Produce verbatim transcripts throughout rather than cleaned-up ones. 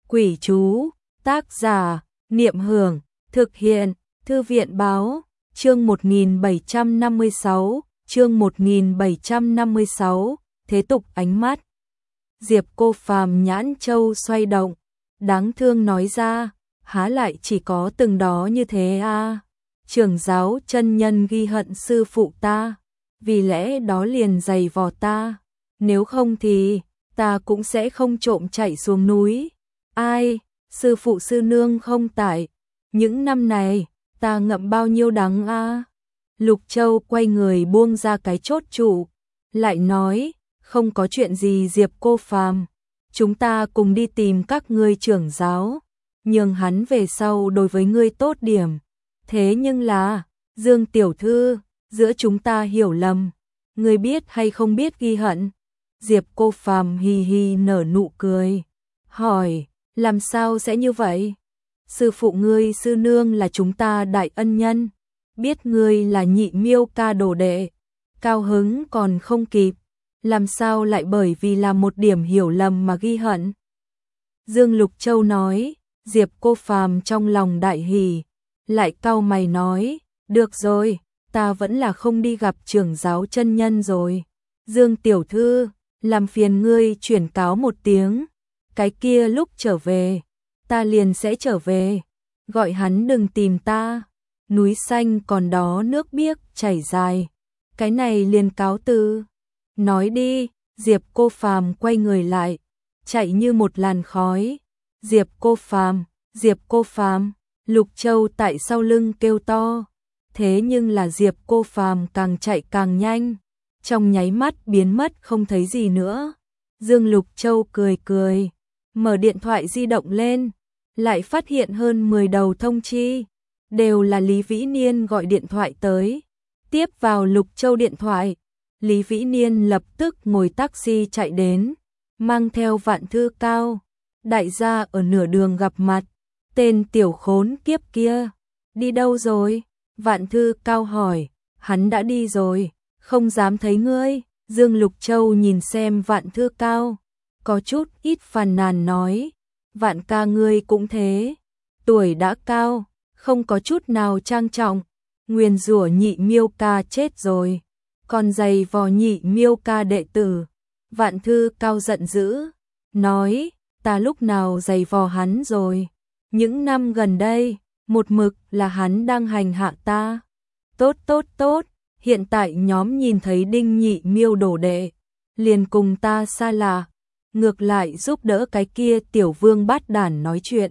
Quỷ chú, tác giả, Niệm Hưởng, thực hiện, Thư viện báo, chương một nghìn bảy trăm năm mươi sáu, chương một nghìn bảy trăm năm mươi sáu, thế tục ánh mắt. Diệp Cô Phàm nhãn châu xoay động, đáng thương nói ra, há lại chỉ có từng đó như thế à. Trưởng giáo chân nhân ghi hận sư phụ ta, vì lẽ đó liền giày vò ta, nếu không thì ta cũng sẽ không trộm chạy xuống núi. Ai, sư phụ sư nương không tại, những năm này ta ngậm bao nhiêu đắng a. Lục Châu quay người buông ra cái chốt trụ, lại nói, không có chuyện gì Diệp Cô Phàm, chúng ta cùng đi tìm các ngươi trưởng giáo, nhường hắn về sau đối với ngươi tốt điểm. Thế nhưng là, Dương tiểu thư, giữa chúng ta hiểu lầm, ngươi biết hay không biết ghi hận? Diệp Cô Phàm hì hì nở nụ cười, hỏi, làm sao sẽ như vậy? Sư phụ ngươi sư nương là chúng ta đại ân nhân, biết ngươi là Nhị Miêu ca đồ đệ, cao hứng còn không kịp, làm sao lại bởi vì là một điểm hiểu lầm mà ghi hận? Dương Lục Châu nói. Diệp Cô Phàm trong lòng đại hỉ, lại cau mày nói, được rồi, ta vẫn là không đi gặp trưởng giáo chân nhân rồi. Dương tiểu thư, làm phiền ngươi chuyển cáo một tiếng, cái kia lúc trở về, ta liền sẽ trở về, gọi hắn đừng tìm ta, núi xanh còn đó nước biếc chảy dài, cái này liền cáo từ. Nói đi, Diệp Cô Phàm quay người lại, chạy như một làn khói. Diệp Cô Phàm, Diệp Cô Phàm, Lục Châu tại sau lưng kêu to. Thế nhưng là Diệp Cô Phàm càng chạy càng nhanh, trong nháy mắt biến mất không thấy gì nữa. Dương Lục Châu cười cười, mở điện thoại di động lên, lại phát hiện hơn mười đầu thông chi, đều là Lý Vĩ Niên gọi điện thoại tới. Tiếp vào Lục Châu điện thoại, Lý Vĩ Niên lập tức ngồi taxi chạy đến, mang theo Vạn Thư Cao. Đại gia ở nửa đường gặp mặt, tên tiểu khốn kiếp kia, đi đâu rồi? Vạn Thư Cao hỏi, hắn đã đi rồi, không dám thấy ngươi. Dương Lục Châu nhìn xem Vạn Thư Cao, có chút ít phàn nàn nói, Vạn ca ngươi cũng thế, tuổi đã cao, không có chút nào trang trọng, nguyền rủa Nhị Miêu ca chết rồi, còn giày vò Nhị Miêu ca đệ tử. Vạn Thư Cao giận dữ, nói, ta lúc nào giày vò hắn rồi? Những năm gần đây, một mực là hắn đang hành hạ ta. Tốt tốt tốt, hiện tại nhóm nhìn thấy Đinh Nhị Miêu đồ đệ, liền cùng ta xa lạ, ngược lại giúp đỡ cái kia tiểu vương bát đản nói chuyện.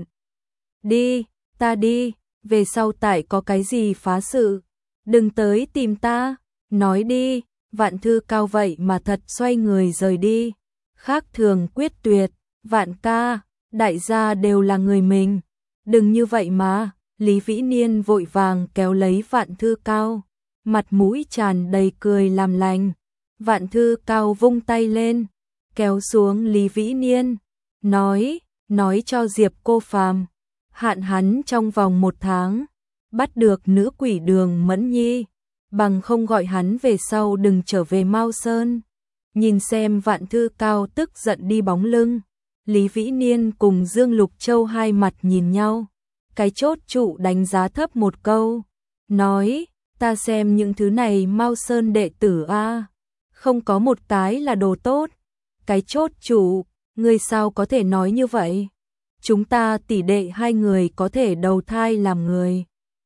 Đi, ta đi, về sau tại có cái gì phá sự, đừng tới tìm ta, nói đi. Vạn Thư Cao vậy mà thật xoay người rời đi, khác thường quyết tuyệt. Vạn ca, đại gia đều là người mình, đừng như vậy mà. Lý Vĩ Niên vội vàng kéo lấy Vạn Thư Cao, mặt mũi tràn đầy cười làm lành. Vạn Thư Cao vung tay lên, kéo xuống Lý Vĩ Niên, nói, nói cho Diệp Cô Phàm, hạn hắn trong vòng một tháng, bắt được nữ quỷ Đường Mẫn Nhi, bằng không gọi hắn về sau đừng trở về Mao Sơn. Nhìn xem Vạn Thư Cao tức giận đi bóng lưng, Lý Vĩ Niên cùng Dương Lục Châu hai mặt nhìn nhau, cái chốt trụ đánh giá thấp một câu, nói, ta xem những thứ này Mao Sơn đệ tử a, không có một cái là đồ tốt. Cái chốt trụ, ngươi sao có thể nói như vậy? Chúng ta tỷ đệ hai người có thể đầu thai làm người,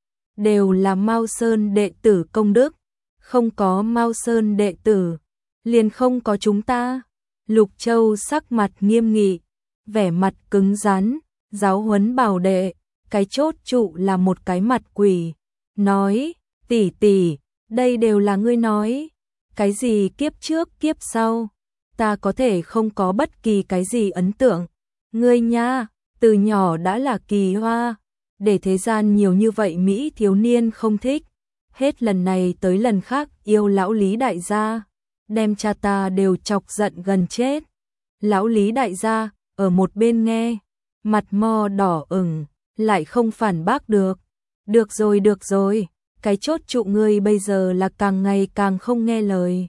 đều là Mao Sơn đệ tử công đức, không có Mao Sơn đệ tử, liền không có chúng ta. Lục Châu sắc mặt nghiêm nghị, vẻ mặt cứng rắn, giáo huấn bảo đệ. Cái chốt trụ là một cái mặt quỷ, nói, tỷ tỷ, đây đều là ngươi nói, cái gì kiếp trước kiếp sau, ta có thể không có bất kỳ cái gì ấn tượng. Ngươi nha, từ nhỏ đã là kỳ hoa, để thế gian nhiều như vậy Mỹ thiếu niên không thích, hết lần này tới lần khác yêu lão Lý đại gia, đem cha ta đều chọc giận gần chết. Lão Lý đại gia ở một bên nghe, mặt mo đỏ ửng, lại không phản bác được. Được rồi được rồi, cái chốt trụ ngươi bây giờ là càng ngày càng không nghe lời.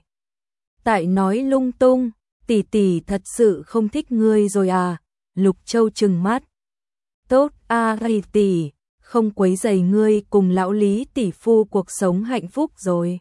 Tại nói lung tung, tỷ tỷ thật sự không thích ngươi rồi à? Lục Châu trừng mắt, Tốt a Lý tỷ, không quấy rầy ngươi cùng lão Lý tỷ phu cuộc sống hạnh phúc rồi.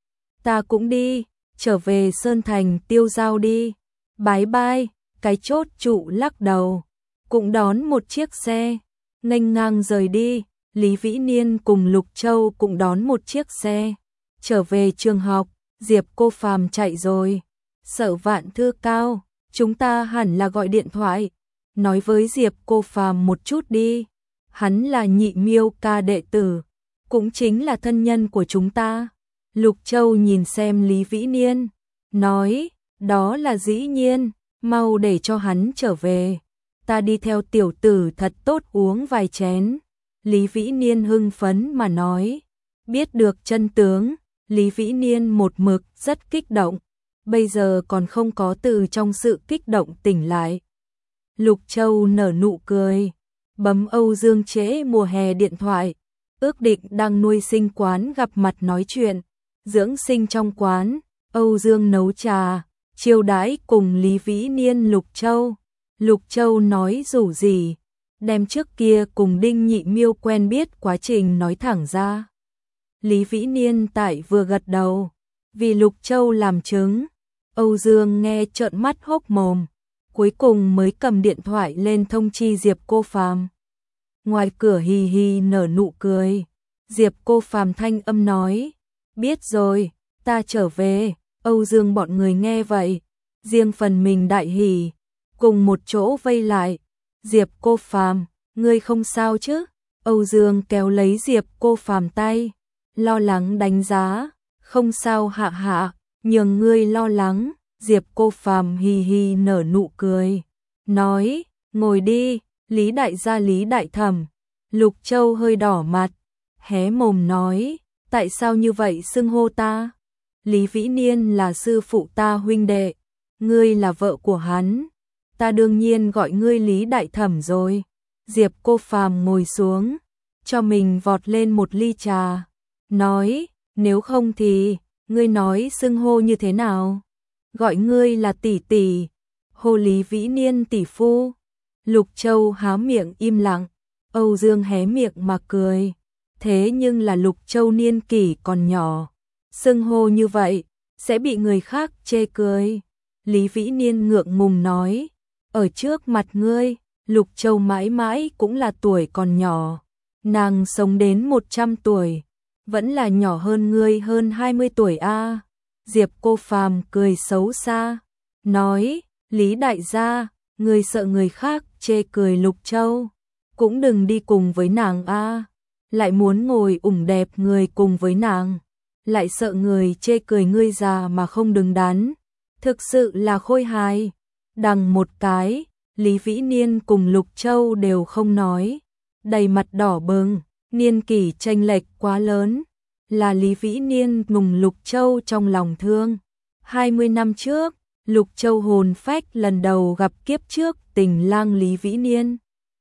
Ta cũng đi, trở về Sơn Thành tiêu giao đi. Bái bai, cái chốt trụ lắc đầu, cũng đón một chiếc xe, nghênh ngang rời đi. Lý Vĩ Niên cùng Lục Châu cũng đón một chiếc xe, trở về trường học. Diệp Cô Phàm chạy rồi. Sở Vạn Thư Cao, chúng ta hẳn là gọi điện thoại, nói với Diệp Cô Phàm một chút đi. Hắn là Nhị Miêu ca đệ tử, cũng chính là thân nhân của chúng ta. Lục Châu nhìn xem Lý Vĩ Niên, nói, đó là dĩ nhiên, mau để cho hắn trở về. Ta đi theo tiểu tử thật tốt uống vài chén. Lý Vĩ Niên hưng phấn mà nói, biết được chân tướng, Lý Vĩ Niên một mực rất kích động, bây giờ còn không có từ trong sự kích động tỉnh lại. Lục Châu nở nụ cười, bấm Âu Dương trễ mùa hè điện thoại, ước định đang nuôi sinh quán gặp mặt nói chuyện. Dưỡng sinh trong quán, Âu Dương nấu trà, chiêu đãi cùng Lý Vĩ Niên Lục Châu. Lục Châu nói rủ gì, đem trước kia cùng Đinh Nhị Miêu quen biết quá trình nói thẳng ra. Lý Vĩ Niên tại vừa gật đầu, vì Lục Châu làm chứng. Âu Dương nghe trợn mắt hốc mồm, cuối cùng mới cầm điện thoại lên thông chi Diệp Cô Phàm. Ngoài cửa hì hì nở nụ cười, Diệp Cô Phàm thanh âm nói, biết rồi, ta trở về. Âu Dương bọn người nghe vậy, riêng phần mình đại hỉ, cùng một chỗ vây lại. Diệp Cô Phàm, ngươi không sao chứ? Âu Dương kéo lấy Diệp Cô Phàm tay, lo lắng đánh giá, không sao hạ hạ, nhường ngươi lo lắng. Diệp Cô Phàm hì hì nở nụ cười, nói, ngồi đi. Lý đại gia Lý đại thẩm. Lục Châu hơi đỏ mặt, hé mồm nói, tại sao như vậy xưng hô ta? Lý Vĩ Niên là sư phụ ta huynh đệ, ngươi là vợ của hắn, ta đương nhiên gọi ngươi Lý đại thẩm rồi. Diệp Cô Phàm ngồi xuống, cho mình vọt lên một ly trà, nói, nếu không thì, ngươi nói xưng hô như thế nào? Gọi ngươi là tỷ tỷ, hô Lý Vĩ Niên tỷ phu. Lục Châu há miệng im lặng, Âu Dương hé miệng mà cười. Thế nhưng là Lục Châu niên kỷ còn nhỏ, xưng hô như vậy, sẽ bị người khác chê cười. Lý Vĩ Niên ngượng ngùng nói, ở trước mặt ngươi, Lục Châu mãi mãi cũng là tuổi còn nhỏ. Nàng sống đến một trăm tuổi, vẫn là nhỏ hơn ngươi hơn hai mươi tuổi a. Diệp Cô Phàm cười xấu xa, nói, Lý đại gia, ngươi sợ người khác chê cười Lục Châu, cũng đừng đi cùng với nàng a. Lại muốn ngồi ủng đẹp người cùng với nàng, lại sợ người chê cười ngươi già mà không đứng đắn, thực sự là khôi hài. Đằng một cái, Lý Vĩ Niên cùng Lục Châu đều không nói, đầy mặt đỏ bừng, niên kỷ chênh lệch quá lớn, là Lý Vĩ Niên nùng Lục Châu trong lòng thương. hai mươi năm trước, Lục Châu hồn phách lần đầu gặp kiếp trước tình lang Lý Vĩ Niên,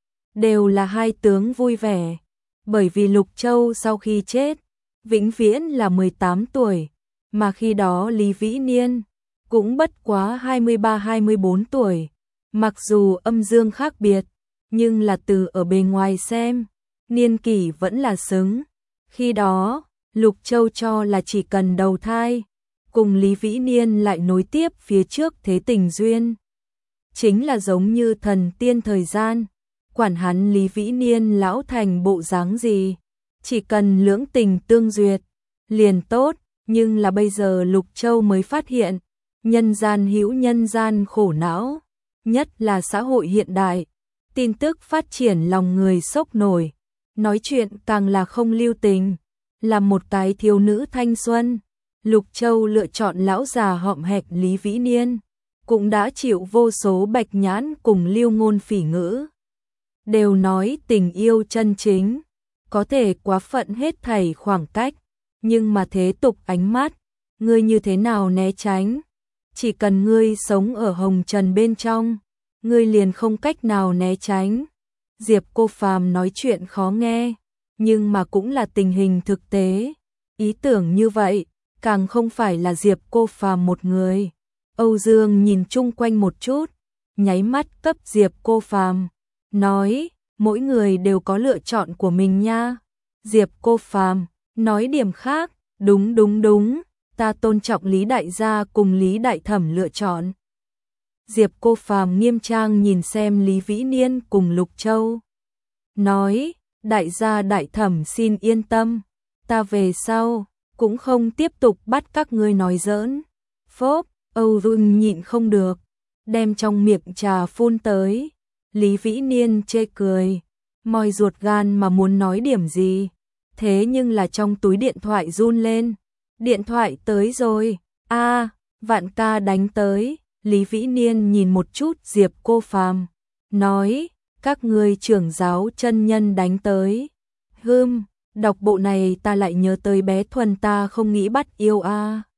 đều là hai tướng vui vẻ. Bởi vì Lục Châu sau khi chết, vĩnh viễn là mười tám tuổi, mà khi đó Lý Vĩ Niên cũng bất quá hai mươi ba hai mươi bốn tuổi. Mặc dù âm dương khác biệt, nhưng là từ ở bề ngoài xem, niên kỷ vẫn là xứng. Khi đó, Lục Châu cho là chỉ cần đầu thai, cùng Lý Vĩ Niên lại nối tiếp phía trước thế tình duyên. Chính là giống như thần tiên thời gian, quản hắn Lý Vĩ Niên lão thành bộ dáng gì, chỉ cần lưỡng tình tương duyệt, liền tốt. Nhưng là bây giờ Lục Châu mới phát hiện, nhân gian hữu nhân gian khổ não, nhất là xã hội hiện đại, tin tức phát triển lòng người sốc nổi, nói chuyện càng là không lưu tình, là một cái thiếu nữ thanh xuân. Lục Châu lựa chọn lão già hõm hẹc Lý Vĩ Niên, cũng đã chịu vô số bạch nhãn cùng lưu ngôn phỉ ngữ, đều nói tình yêu chân chính có thể quá phận hết thảy khoảng cách, nhưng mà thế tục ánh mắt, ngươi như thế nào né tránh? Chỉ cần ngươi sống ở hồng trần bên trong, ngươi liền không cách nào né tránh. Diệp Cô Phàm nói chuyện khó nghe, nhưng mà cũng là tình hình thực tế. Ý tưởng như vậy, càng không phải là Diệp Cô Phàm một người. Âu Dương nhìn chung quanh một chút, nháy mắt cấp Diệp Cô Phàm, nói, mỗi người đều có lựa chọn của mình nha. Diệp Cô Phàm nói điểm khác, đúng đúng đúng, ta tôn trọng Lý đại gia cùng Lý đại thẩm lựa chọn. Diệp Cô Phàm nghiêm trang nhìn xem Lý Vĩ Niên cùng Lục Châu. Nói, đại gia đại thẩm xin yên tâm, ta về sau, cũng không tiếp tục bắt các ngươi nói giỡn. Phốp, Âu Rưng nhịn không được, đem trong miệng trà phun tới. Lý Vĩ Niên chê cười, moi ruột gan mà muốn nói điểm gì. Thế nhưng là trong túi điện thoại run lên. Điện thoại tới rồi, a Vạn ca đánh tới. Lý Vĩ Niên nhìn một chút Diệp Cô Phàm, nói, các ngươi trưởng giáo chân nhân đánh tới. Hừm, đọc bộ này ta lại nhớ tới bé Thuần ta không nghĩ bắt yêu a.